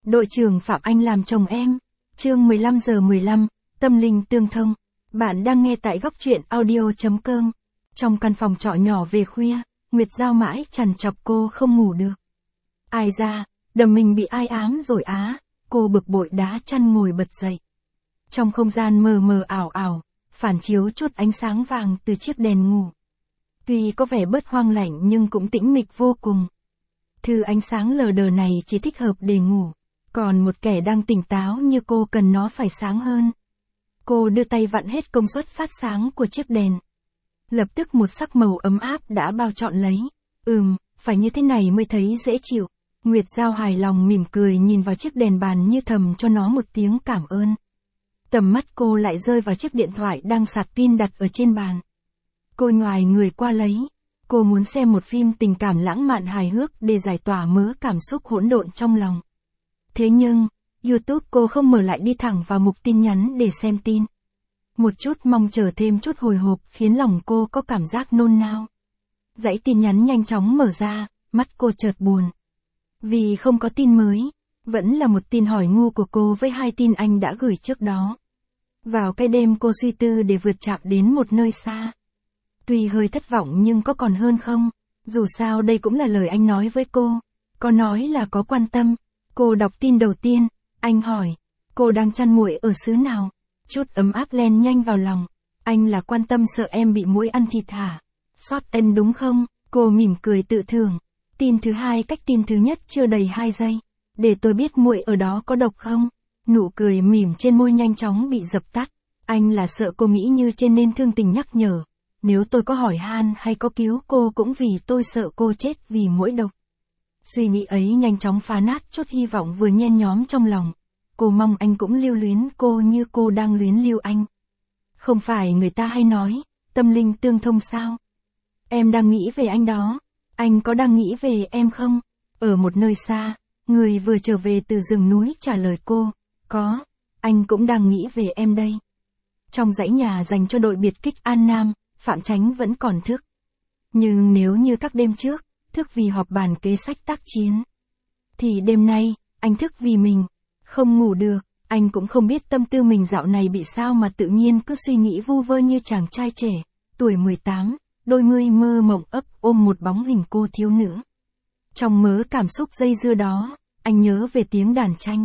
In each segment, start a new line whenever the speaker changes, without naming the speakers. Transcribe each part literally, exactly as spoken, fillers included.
Đội trưởng Phạm Anh làm chồng em. Chương mười lăm giờ mười lăm, tâm linh tương thông. Bạn đang nghe tại góc truyện audio.com. Trong căn phòng trọ nhỏ về khuya, Nguyệt Giao mãi trằn trọc cô không ngủ được. Ai ra, đầm mình bị ai ám rồi á, cô bực bội đá chăn ngồi bật dậy. Trong không gian mờ mờ ảo ảo, phản chiếu chút ánh sáng vàng từ chiếc đèn ngủ. Tuy có vẻ bớt hoang lạnh nhưng cũng tĩnh mịch vô cùng. Thứ ánh sáng lờ đờ này chỉ thích hợp để ngủ, còn một kẻ đang tỉnh táo như cô cần nó phải sáng hơn. Cô đưa tay vặn hết công suất phát sáng của chiếc đèn. Lập tức một sắc màu ấm áp đã bao trọn lấy. Ừm, phải như thế này mới thấy dễ chịu. Nguyệt Giao hài lòng mỉm cười nhìn vào chiếc đèn bàn như thầm cho nó một tiếng cảm ơn. Tầm mắt cô lại rơi vào chiếc điện thoại đang sạc pin đặt ở trên bàn. Cô nhoài người qua lấy. Cô muốn xem một phim tình cảm lãng mạn hài hước để giải tỏa mớ cảm xúc hỗn độn trong lòng. Thế nhưng, YouTube cô không mở lại đi thẳng vào mục tin nhắn để xem tin. Một chút mong chờ thêm chút hồi hộp khiến lòng cô có cảm giác nôn nao. Dãy tin nhắn nhanh chóng mở ra, mắt cô chợt buồn. Vì không có tin mới, vẫn là một tin hỏi ngu của cô với hai tin anh đã gửi trước đó. Vào cái đêm cô suy tư để vượt chạm đến một nơi xa. Tuy hơi thất vọng nhưng có còn hơn không, dù sao đây cũng là lời anh nói với cô. Có nói là có quan tâm. Cô đọc tin đầu tiên, anh hỏi, cô đang chăn muỗi ở xứ nào? Chút ấm áp len nhanh vào lòng. Anh là quan tâm sợ em bị muỗi ăn thịt hả? Sót ân đúng không? Cô mỉm cười tự thưởng. Tin thứ hai cách tin thứ nhất chưa đầy hai giây. Để tôi biết muội ở đó có độc không? Nụ cười mỉm trên môi nhanh chóng bị dập tắt. Anh là sợ cô nghĩ như trên nên thương tình nhắc nhở. Nếu tôi có hỏi han hay có cứu cô cũng vì tôi sợ cô chết vì muỗi độc. Suy nghĩ ấy nhanh chóng phá nát chút hy vọng vừa nhen nhóm trong lòng. Cô mong anh cũng lưu luyến cô như cô đang luyến lưu anh. Không phải người ta hay nói, tâm linh tương thông sao? Em đang nghĩ về anh đó. Anh có đang nghĩ về em không? Ở một nơi xa, người vừa trở về từ rừng núi trả lời cô. Có, anh cũng đang nghĩ về em đây. Trong dãy nhà dành cho đội biệt kích An Nam, Phạm Chánh vẫn còn thức. Nhưng nếu như các đêm trước, thức vì họp bàn kế sách tác chiến, thì đêm nay, anh thức vì mình. Không ngủ được, anh cũng không biết tâm tư mình dạo này bị sao mà tự nhiên cứ suy nghĩ vu vơ như chàng trai trẻ, tuổi mười tám, đôi mươi mơ mộng ấp ôm một bóng hình cô thiếu nữ. Trong mớ cảm xúc dây dưa đó, anh nhớ về tiếng đàn tranh.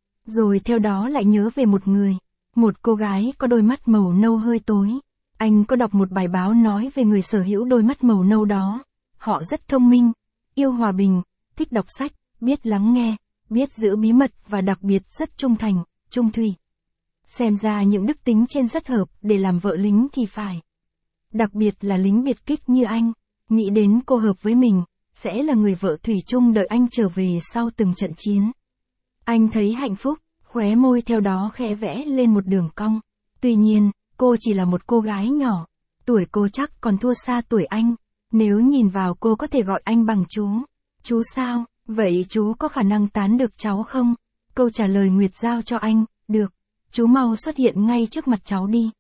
Rồi theo đó lại nhớ về một người, một cô gái có đôi mắt màu nâu hơi tối. Anh có đọc một bài báo nói về người sở hữu đôi mắt màu nâu đó. Họ rất thông minh, yêu hòa bình, thích đọc sách, biết lắng nghe, biết giữ bí mật và đặc biệt rất trung thành, trung thủy. Xem ra những đức tính trên rất hợp để làm vợ lính thì phải. Đặc biệt là lính biệt kích như anh, nghĩ đến cô hợp với mình, sẽ là người vợ thủy chung đợi anh trở về sau từng trận chiến. Anh thấy hạnh phúc, khóe môi theo đó khẽ vẽ lên một đường cong. Tuy nhiên, cô chỉ là một cô gái nhỏ, tuổi cô chắc còn thua xa tuổi anh. Nếu nhìn vào cô có thể gọi anh bằng chú. Chú sao? Vậy chú có khả năng tán được cháu không? Câu trả lời Nguyệt Giao cho anh, được. Chú mau xuất hiện ngay trước mặt cháu đi.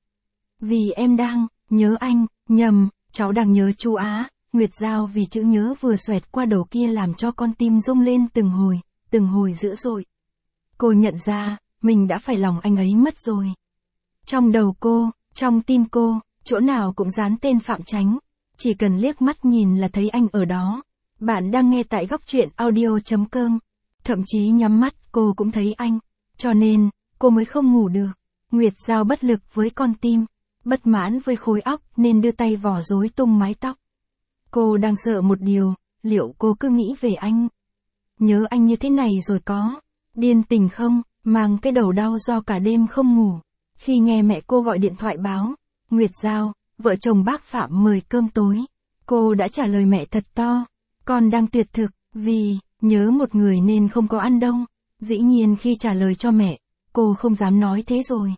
Vì em đang nhớ anh, nhầm, cháu đang nhớ chú á. Nguyệt Giao vì chữ nhớ vừa xoẹt qua đầu kia làm cho con tim rung lên từng hồi, từng hồi dữ dội. Cô nhận ra, mình đã phải lòng anh ấy mất rồi. Trong đầu cô, trong tim cô, chỗ nào cũng dán tên Phạm Chánh. Chỉ cần liếc mắt nhìn là thấy anh ở đó. Bạn đang nghe tại góc truyện audio.com. Thậm chí nhắm mắt cô cũng thấy anh. Cho nên, cô mới không ngủ được. Nguyệt Giao bất lực với con tim. Bất mãn với khối óc nên đưa tay vò rối tung mái tóc. Cô đang sợ một điều, liệu cô cứ nghĩ về anh? Nhớ anh như thế này rồi có. Điên tình không, mang cái đầu đau do cả đêm không ngủ. Khi nghe mẹ cô gọi điện thoại báo, Nguyệt Giao, vợ chồng bác Phạm mời cơm tối. Cô đã trả lời mẹ thật to. Con đang tuyệt thực, vì, nhớ một người nên không có ăn đông. Dĩ nhiên khi trả lời cho mẹ, cô không dám nói thế rồi.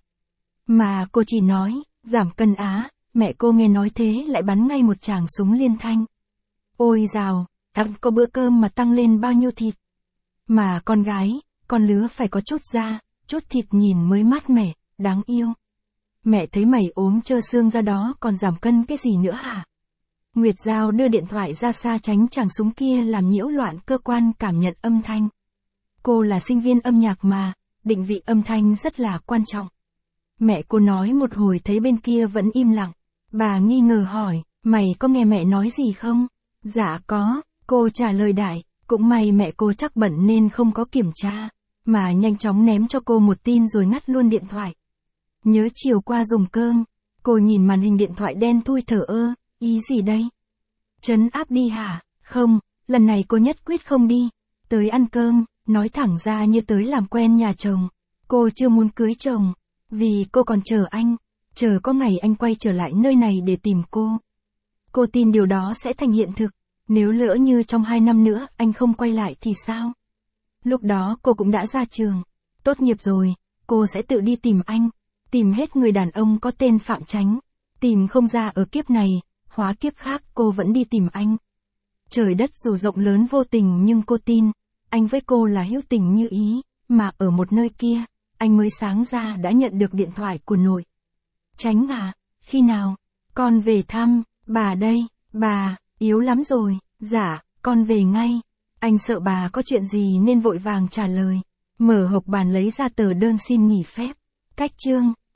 Mà cô chỉ nói, giảm cân á, mẹ cô nghe nói thế lại bắn ngay một tràng súng liên thanh. Ôi dào, ăn có bữa cơm mà tăng lên bao nhiêu thịt. Mà con gái, con lứa phải có chút da, chút thịt nhìn mới mát mẻ, đáng yêu. Mẹ thấy mày ốm trơ xương ra đó còn giảm cân cái gì nữa hả? Nguyệt Giao đưa điện thoại ra xa tránh chàng súng kia làm nhiễu loạn cơ quan cảm nhận âm thanh. Cô là sinh viên âm nhạc mà, định vị âm thanh rất là quan trọng. Mẹ cô nói một hồi thấy bên kia vẫn im lặng. Bà nghi ngờ hỏi, mày có nghe mẹ nói gì không? Dạ có, cô trả lời đại, cũng may mẹ cô chắc bận nên không có kiểm tra, mà nhanh chóng ném cho cô một tin rồi ngắt luôn điện thoại. Nhớ chiều qua dùng cơm, cô nhìn màn hình điện thoại đen thui thở ơ, ý gì đây? Trấn áp đi hả? Không, lần này cô nhất quyết không đi. Tới ăn cơm, nói thẳng ra như tới làm quen nhà chồng. Cô chưa muốn cưới chồng, vì cô còn chờ anh, chờ có ngày anh quay trở lại nơi này để tìm cô. Cô tin điều đó sẽ thành hiện thực, nếu lỡ như trong hai năm nữa anh không quay lại thì sao? Lúc đó cô cũng đã ra trường, tốt nghiệp rồi, cô sẽ tự đi tìm anh, tìm hết người đàn ông có tên Phạm Chánh, tìm không ra ở kiếp này, hóa kiếp khác cô vẫn đi tìm anh. Trời đất dù rộng lớn vô tình nhưng cô tin, anh với cô là hữu tình như ý, mà ở một nơi kia, anh mới sáng ra đã nhận được điện thoại của nội. Chánh à, khi nào? Con về thăm, bà đây, bà, yếu lắm rồi, dạ, con về ngay. Anh sợ bà có chuyện gì nên vội vàng trả lời. Mở hộp bàn lấy ra tờ đơn xin nghỉ phép. Cách chương.